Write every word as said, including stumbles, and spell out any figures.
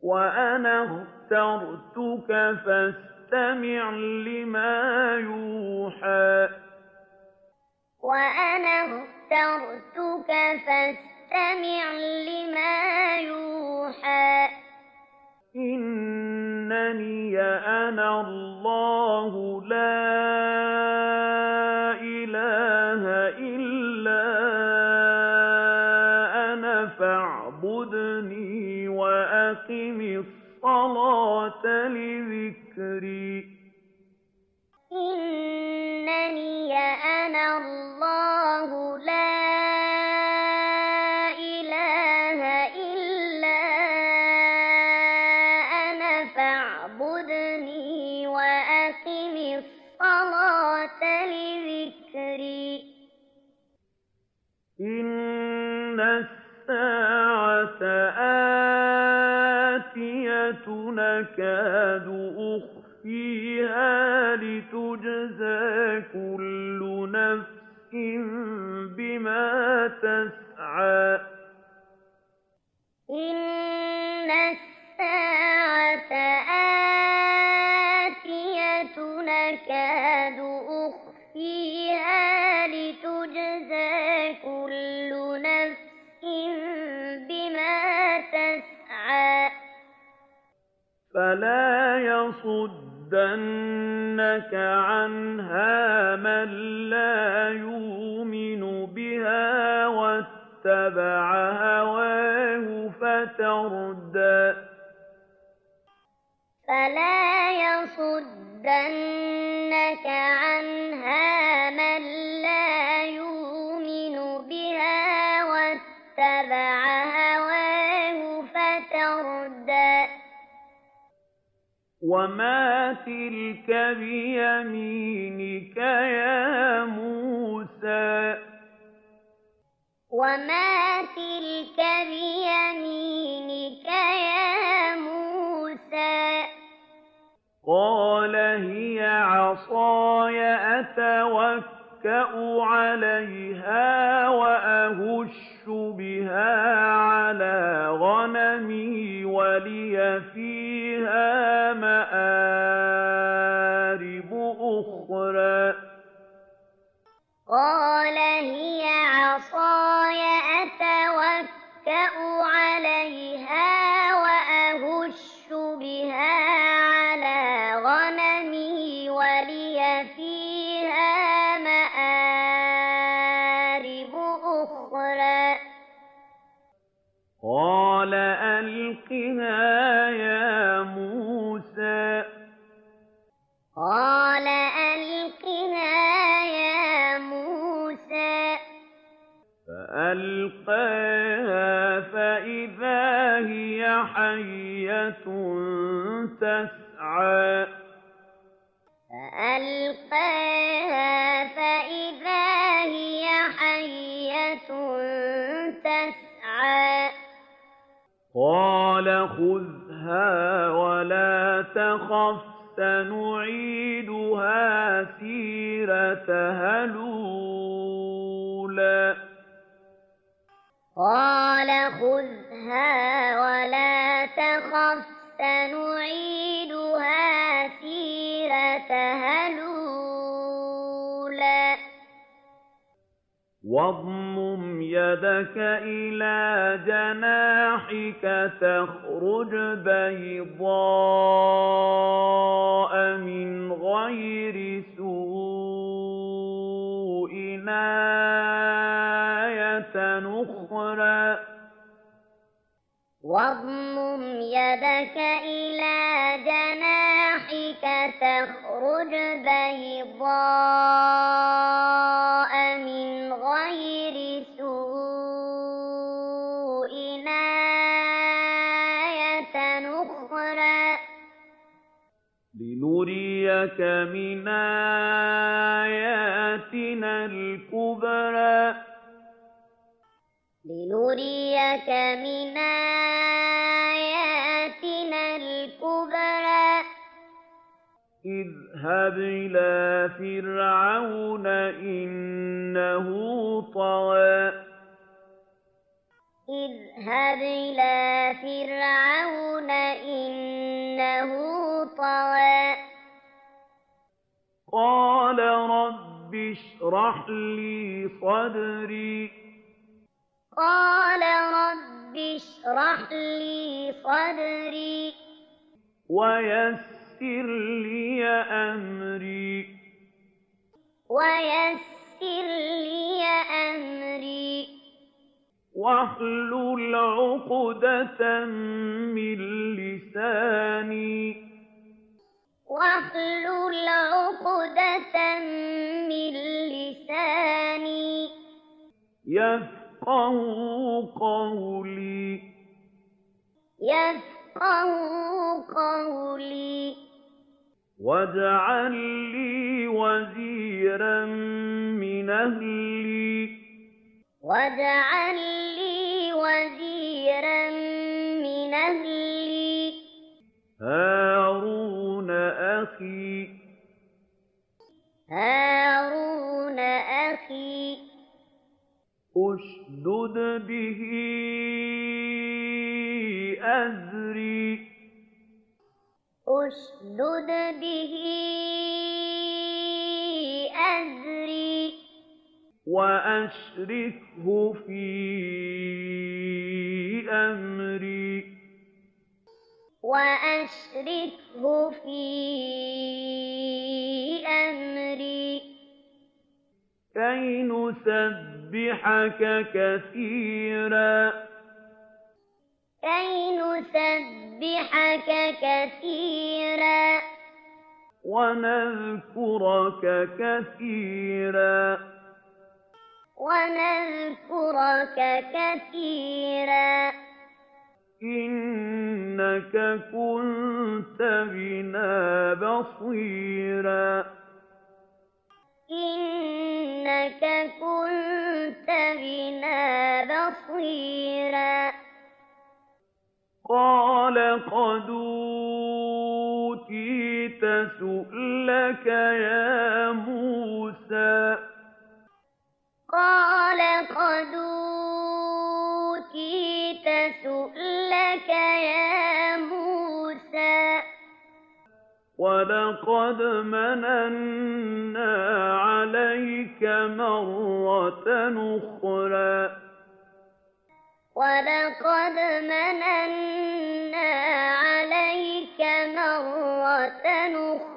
وَأَنَا اخْتَرْتُكَ فَاسْتَمِعْ لِمَا يُوحَىٰ وَأَنَا اخْتَرْتُكَ فَاسْتَمِعْ لِمَا يُوحَىٰ إِنَّنِي أَنَا اللَّهُ لَا إِلَٰهَ إِلَّا أَنَا فَاعْبُدْنِي وَأَقِمِ الصَّلَاةَ لِذِكْرِي إِنَّنِي أَنَا اللَّهُ لَا إِلَٰهَ إِلَّا أَنَا فَاعْبُدْنِي وَأَقِمِ الصَّلَاةَ لِذِكْرِي إِنَّ السَّاعَةَ آتِيَةٌ أَكَادُ أُخْفِيهَا لِتُجْزَىٰ كُلُّ نَفْسٍ بِمَا تَسْعَىٰ إِنَّ السَّاعَةَ آتِيَةٌ أَكَادُ أُخْفِيهَا لِتُجْزَىٰ كُلُّ نَفْسٍ بِمَا تَسْعَىٰ فَلَا يَصُدَّنَّكَ عَنْهَا مَن لَّا يُؤْمِنُ بِهَا وَاتَّبَعَ هَوَاهُ فَتَرْدَىٰ فَلَا يَصُدَّنَّكَ عَنْهَا مَن لَّا يُؤْمِنُ بِهَا وَاتَّبَعَ هَوَاهُ فَتَرْدَىٰ وَمَا تِلْكَ بِيَمِينِكَ يَا مُوسَىٰ وَمَا تِلْكَ بِيَمِينِكَ يَا مُوسَىٰ قَالَ هِيَ عَصَايَ أَتَوَكَّأُ عَلَيْهَا وَأَهُشُّ بِهَا عَلَىٰ غَنَمِي وَلِيَ فِيهَا مَآرِبُ أُخْرَىٰ قَالَ هِيَ عَصَايَ أَتَوَكَّأُ عَلَيْهَا وَأَهُشُّ بِهَا عَلَىٰ غَنَمِي وَلِيَ فِيهَا مَآرِبُ أُخْرَىٰ قَالَ أَلْقِهَا يَا مُوسَىٰ قَالَ أَلْقِهَا يَا مُوسَىٰ فَأَلْقَاهَا فَإِذَا هِيَ حَيَّةٌ تَسْعَىٰ فَأَلْقَاهَا فَإِذَا هِيَ حَيَّةٌ تَسْعَىٰ قَالَ خُذْهَا وَلَا تَخَفْ سَنُعِيدُهَا سِيرَتَهَا الْأُولَىٰ قَالَ خُذْهَا وَلَا تَخَفْ سَنُعِيدُهَا سِيرَتَهَا الْأُولَىٰ وَاضْمُمْ يَدَكَ إِلَىٰ جَنَاحِكَ تَخْرُجْ بَيْضَاءَ مِنْ غَيْرِ سُوءٍ آيَةً أُخْرَىٰ وَاضْمُمْ يَدَكَ إِلَىٰ جَنَاحِكَ تَخْرُجْ بَيْضَاءَ مِنْ غَيْرِ سُوءٍ آيَةً أُخْرَىٰ لِنُرِيَكَ مِنْ آيَاتِنَا الْكُبْرَى لِنُرِيَكَ مِنْ آيَاتِنَا الْكُبْرَى اذْهَبْ إِلَىٰ فِرْعَوْنَ إِنَّهُ طَغَىٰ اذْهَبْ إِلَىٰ فِرْعَوْنَ إنه طغى قال رب اشرح لي صدري قال رب اشرح لي صدري ويسر لي أمري ويسر لي أمري واحلل عقدة من لساني واحلل عقدة من لساني يفقه قولي يفقه قولي واجعل لي وزيرا من أهلي واجعل لي وزيرا من أهلي هارون أخي هارون أخي اشدد به أزري اشدد به أزري وأشركه في أمري وأشركه في أمري كي نسبحك كثيرا كي نسبحك كثيرا ونذكرك كثيرا ونذكرك كثيرا إنك كنت بنا بصيرا إنك كنت بنا بصيرا قال قد أوتيت سؤلك يا موسى قال قد أوتيت سؤلك يا موسى ولقد مننا عليك مرة أخرى ولقد مننا عليك مرة أخرى